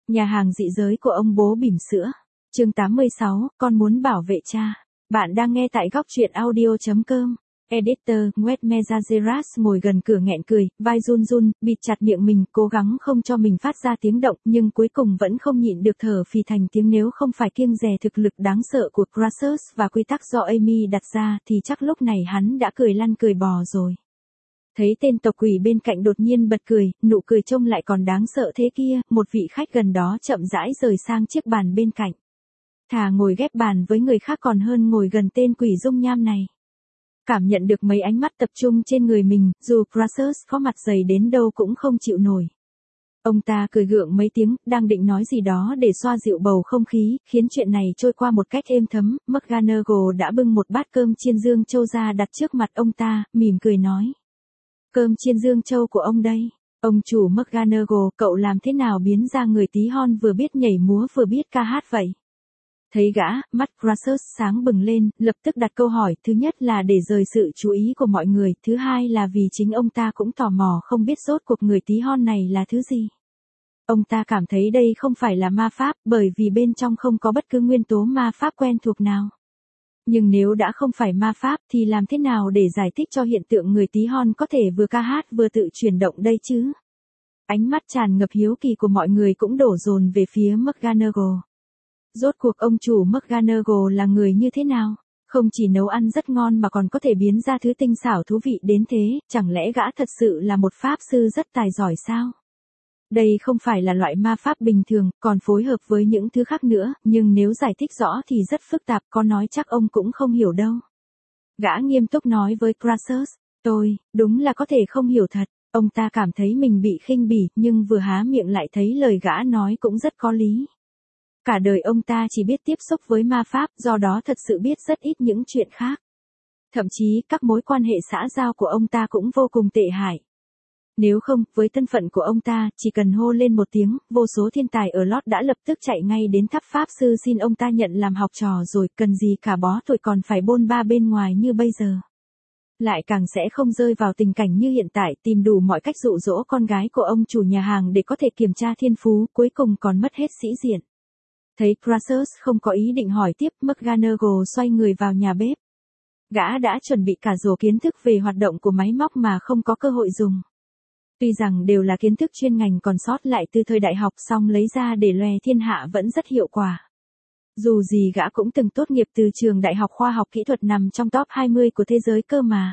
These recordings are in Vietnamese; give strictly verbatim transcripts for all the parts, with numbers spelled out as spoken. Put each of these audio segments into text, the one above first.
Nhà hàng dị giới của ông bố bỉm sữa. Chương tám mươi sáu, con muốn bảo vệ cha. Bạn đang nghe tại góc truyện audio chấm com. Editor, Wet Mezazeras ngồi gần cửa nghẹn cười, vai run run, bịt chặt miệng mình, cố gắng không cho mình phát ra tiếng động, nhưng cuối cùng vẫn không nhịn được thở phì thành tiếng. Nếu không phải kiêng dè thực lực đáng sợ của Krasus và quy tắc do Amy đặt ra thì chắc lúc này hắn đã cười lăn cười bò rồi. Thấy tên tộc quỷ bên cạnh đột nhiên bật cười, nụ cười trông lại còn đáng sợ thế kia, một vị khách gần đó chậm rãi rời sang chiếc bàn bên cạnh. Thà ngồi ghép bàn với người khác còn hơn ngồi gần tên quỷ dung nham này. Cảm nhận được mấy ánh mắt tập trung trên người mình, dù Krasus có mặt dày đến đâu cũng không chịu nổi. Ông ta cười gượng mấy tiếng, đang định nói gì đó để xoa dịu bầu không khí, khiến chuyện này trôi qua một cách êm thấm. McGonagall đã bưng một bát cơm chiên dương châu ra đặt trước mặt ông ta, mỉm cười nói. Cơm chiên dương châu của ông đây. Ông chủ McGonagall, cậu làm thế nào biến ra người tí hon vừa biết nhảy múa vừa biết ca hát vậy? Thấy gã, mắt Krasus sáng bừng lên, lập tức đặt câu hỏi, thứ nhất là để rời sự chú ý của mọi người, thứ hai là vì chính ông ta cũng tò mò không biết rốt cuộc người tí hon này là thứ gì. Ông ta cảm thấy đây không phải là ma pháp, bởi vì bên trong không có bất cứ nguyên tố ma pháp quen thuộc nào. Nhưng nếu đã không phải ma pháp thì làm thế nào để giải thích cho hiện tượng người tí hon có thể vừa ca hát vừa tự chuyển động đây chứ? Ánh mắt tràn ngập hiếu kỳ của mọi người cũng đổ dồn về phía McGonagall. Rốt cuộc ông chủ McGonagall là người như thế nào? Không chỉ nấu ăn rất ngon mà còn có thể biến ra thứ tinh xảo thú vị đến thế, chẳng lẽ gã thật sự là một pháp sư rất tài giỏi sao? Đây không phải là loại ma pháp bình thường, còn phối hợp với những thứ khác nữa, nhưng nếu giải thích rõ thì rất phức tạp, có nói chắc ông cũng không hiểu đâu. Gã nghiêm túc nói với Krasus, tôi, đúng là có thể không hiểu thật. Ông ta cảm thấy mình bị khinh bỉ, nhưng vừa há miệng lại thấy lời gã nói cũng rất có lý. Cả đời ông ta chỉ biết tiếp xúc với ma pháp, do đó thật sự biết rất ít những chuyện khác. Thậm chí, các mối quan hệ xã giao của ông ta cũng vô cùng tệ hại. Nếu không, với thân phận của ông ta, chỉ cần hô lên một tiếng, vô số thiên tài ở Lót đã lập tức chạy ngay đến tháp pháp sư xin ông ta nhận làm học trò rồi, cần gì cả bó tuổi còn phải bôn ba bên ngoài như bây giờ. Lại càng sẽ không rơi vào tình cảnh như hiện tại, tìm đủ mọi cách dụ dỗ con gái của ông chủ nhà hàng để có thể kiểm tra thiên phú, cuối cùng còn mất hết sĩ diện. Thấy Krasus không có ý định hỏi tiếp, McGonagall xoay người vào nhà bếp. Gã đã chuẩn bị cả rổ kiến thức về hoạt động của máy móc mà không có cơ hội dùng. Tuy rằng đều là kiến thức chuyên ngành còn sót lại từ thời đại học, song lấy ra để lòe thiên hạ vẫn rất hiệu quả. Dù gì gã cũng từng tốt nghiệp từ trường đại học khoa học kỹ thuật nằm trong top hai mươi của thế giới cơ mà.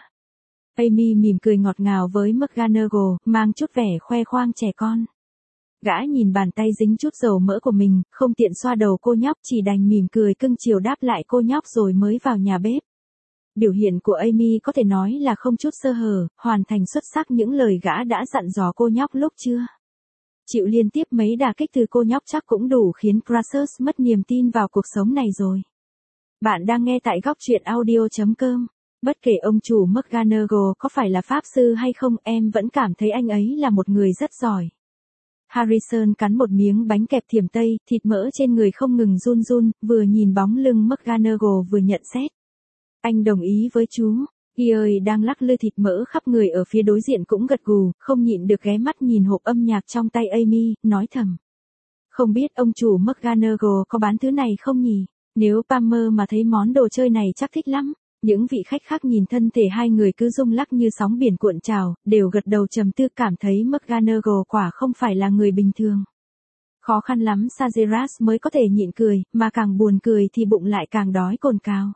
Amy mỉm cười ngọt ngào với McGonagall, mang chút vẻ khoe khoang trẻ con. Gã nhìn bàn tay dính chút dầu mỡ của mình, không tiện xoa đầu cô nhóc, chỉ đành mỉm cười cưng chiều đáp lại cô nhóc rồi mới vào nhà bếp. Biểu hiện của Amy có thể nói là không chút sơ hở, hoàn thành xuất sắc những lời gã đã dặn dò cô nhóc lúc trưa. Chịu liên tiếp mấy đả kích từ cô nhóc chắc cũng đủ khiến Krasus mất niềm tin vào cuộc sống này rồi. Bạn đang nghe tại góc truyện audio chấm com. Bất kể ông chủ McGonagall có phải là pháp sư hay không, em vẫn cảm thấy anh ấy là một người rất giỏi. Harrison cắn một miếng bánh kẹp thiểm Tây, thịt mỡ trên người không ngừng run run, vừa nhìn bóng lưng McGonagall vừa nhận xét. Anh đồng ý với chú. Ghi ơi đang lắc lư thịt mỡ khắp người ở phía đối diện cũng gật gù, không nhịn được ghé mắt nhìn hộp âm nhạc trong tay Amy, nói thầm. Không biết ông chủ McGonagall có bán thứ này không nhỉ? Nếu Palmer mà thấy món đồ chơi này chắc thích lắm. Những vị khách khác nhìn thân thể hai người cứ rung lắc như sóng biển cuộn trào, đều gật đầu trầm tư, cảm thấy McGonagall quả không phải là người bình thường. Khó khăn lắm Sazeras mới có thể nhịn cười, mà càng buồn cười thì bụng lại càng đói cồn cào.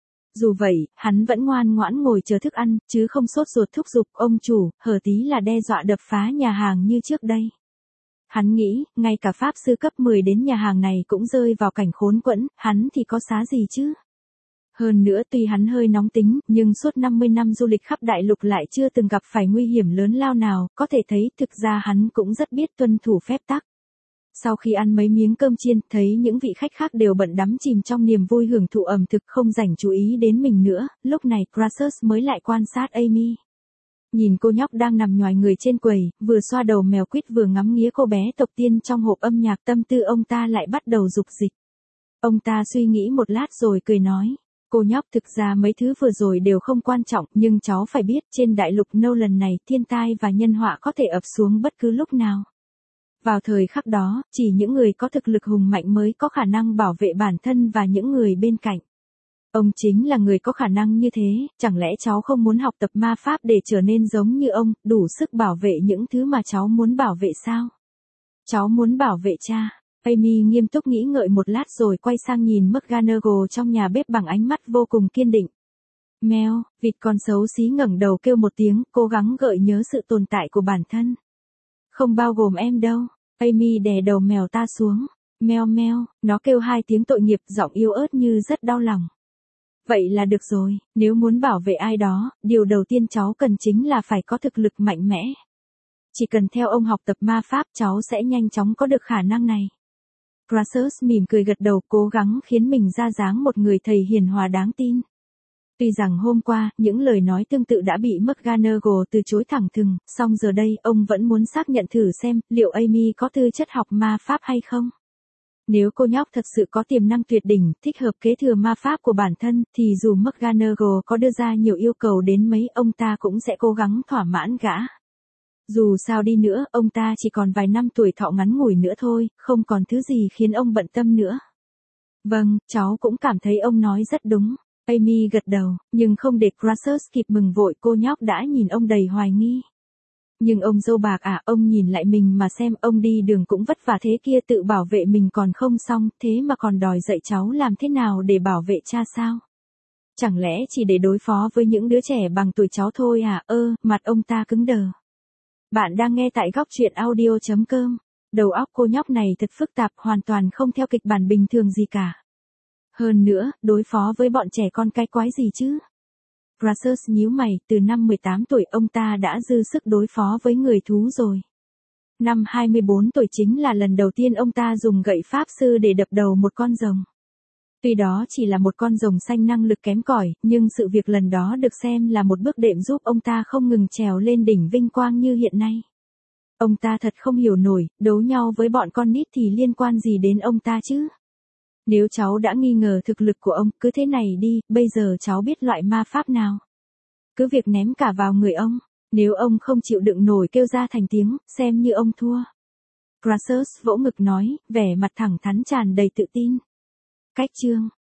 Dù vậy, hắn vẫn ngoan ngoãn ngồi chờ thức ăn, chứ không sốt ruột thúc giục ông chủ, hở tí là đe dọa đập phá nhà hàng như trước đây. Hắn nghĩ, ngay cả pháp sư cấp mười đến nhà hàng này cũng rơi vào cảnh khốn quẫn, hắn thì có xá gì chứ? Hơn nữa tuy hắn hơi nóng tính, nhưng suốt năm mươi năm du lịch khắp đại lục lại chưa từng gặp phải nguy hiểm lớn lao nào, có thể thấy thực ra hắn cũng rất biết tuân thủ phép tắc. Sau khi ăn mấy miếng cơm chiên, thấy những vị khách khác đều bận đắm chìm trong niềm vui hưởng thụ ẩm thực không dành chú ý đến mình nữa, lúc này Krasus mới lại quan sát Amy. Nhìn cô nhóc đang nằm nhoài người trên quầy, vừa xoa đầu mèo quýt vừa ngắm nghía cô bé tộc tiên trong hộp âm nhạc, tâm tư ông ta lại bắt đầu dục dịch. Ông ta suy nghĩ một lát rồi cười nói. Cô nhóc, thực ra mấy thứ vừa rồi đều không quan trọng, nhưng cháu phải biết trên đại lục Nâu lần này thiên tai và nhân họa có thể ập xuống bất cứ lúc nào. Vào thời khắc đó, chỉ những người có thực lực hùng mạnh mới có khả năng bảo vệ bản thân và những người bên cạnh. Ông chính là người có khả năng như thế, chẳng lẽ cháu không muốn học tập ma pháp để trở nên giống như ông, đủ sức bảo vệ những thứ mà cháu muốn bảo vệ sao? Cháu muốn bảo vệ cha. Amy nghiêm túc nghĩ ngợi một lát rồi quay sang nhìn McGonagall trong nhà bếp bằng ánh mắt vô cùng kiên định. Mèo, vịt con xấu xí ngẩng đầu kêu một tiếng, cố gắng gợi nhớ sự tồn tại của bản thân. Không bao gồm em đâu. Amy đè đầu mèo ta xuống. Meo meo, nó kêu hai tiếng tội nghiệp, giọng yếu ớt như rất đau lòng. Vậy là được rồi, nếu muốn bảo vệ ai đó, điều đầu tiên cháu cần chính là phải có thực lực mạnh mẽ. Chỉ cần theo ông học tập ma pháp cháu sẽ nhanh chóng có được khả năng này. Crassus mỉm cười gật đầu, cố gắng khiến mình ra dáng một người thầy hiền hòa đáng tin. Tuy rằng hôm qua, những lời nói tương tự đã bị McGonagall từ chối thẳng thừng, song giờ đây ông vẫn muốn xác nhận thử xem liệu Amy có tư chất học ma pháp hay không. Nếu cô nhóc thật sự có tiềm năng tuyệt đỉnh, thích hợp kế thừa ma pháp của bản thân, thì dù McGonagall có đưa ra nhiều yêu cầu đến mấy, ông ta cũng sẽ cố gắng thỏa mãn gã. Dù sao đi nữa, ông ta chỉ còn vài năm tuổi thọ ngắn ngủi nữa thôi, không còn thứ gì khiến ông bận tâm nữa. Vâng, cháu cũng cảm thấy ông nói rất đúng. Amy gật đầu, nhưng không để Crassus kịp mừng vội, cô nhóc đã nhìn ông đầy hoài nghi. Nhưng ông dâu bạc à, ông nhìn lại mình mà xem, ông đi đường cũng vất vả thế kia, tự bảo vệ mình còn không xong, thế mà còn đòi dạy cháu làm thế nào để bảo vệ cha sao? Chẳng lẽ chỉ để đối phó với những đứa trẻ bằng tuổi cháu thôi à? Ơ, mặt ông ta cứng đờ. Bạn đang nghe tại góc truyện audio chấm com. Đầu óc cô nhóc này thật phức tạp, hoàn toàn không theo kịch bản bình thường gì cả. Hơn nữa, đối phó với bọn trẻ con cái quái gì chứ? Crassus nhíu mày, từ năm mười tám tuổi ông ta đã dư sức đối phó với người thú rồi. Năm hai mươi bốn tuổi chính là lần đầu tiên ông ta dùng gậy pháp sư để đập đầu một con rồng. Tuy đó chỉ là một con rồng xanh năng lực kém cỏi, nhưng sự việc lần đó được xem là một bước đệm giúp ông ta không ngừng trèo lên đỉnh vinh quang như hiện nay. Ông ta thật không hiểu nổi, đấu nhau với bọn con nít thì liên quan gì đến ông ta chứ? Nếu cháu đã nghi ngờ thực lực của ông, cứ thế này đi, bây giờ cháu biết loại ma pháp nào. Cứ việc ném cả vào người ông, nếu ông không chịu đựng nổi kêu ra thành tiếng, xem như ông thua. Crassus vỗ ngực nói, vẻ mặt thẳng thắn tràn đầy tự tin. Cách chương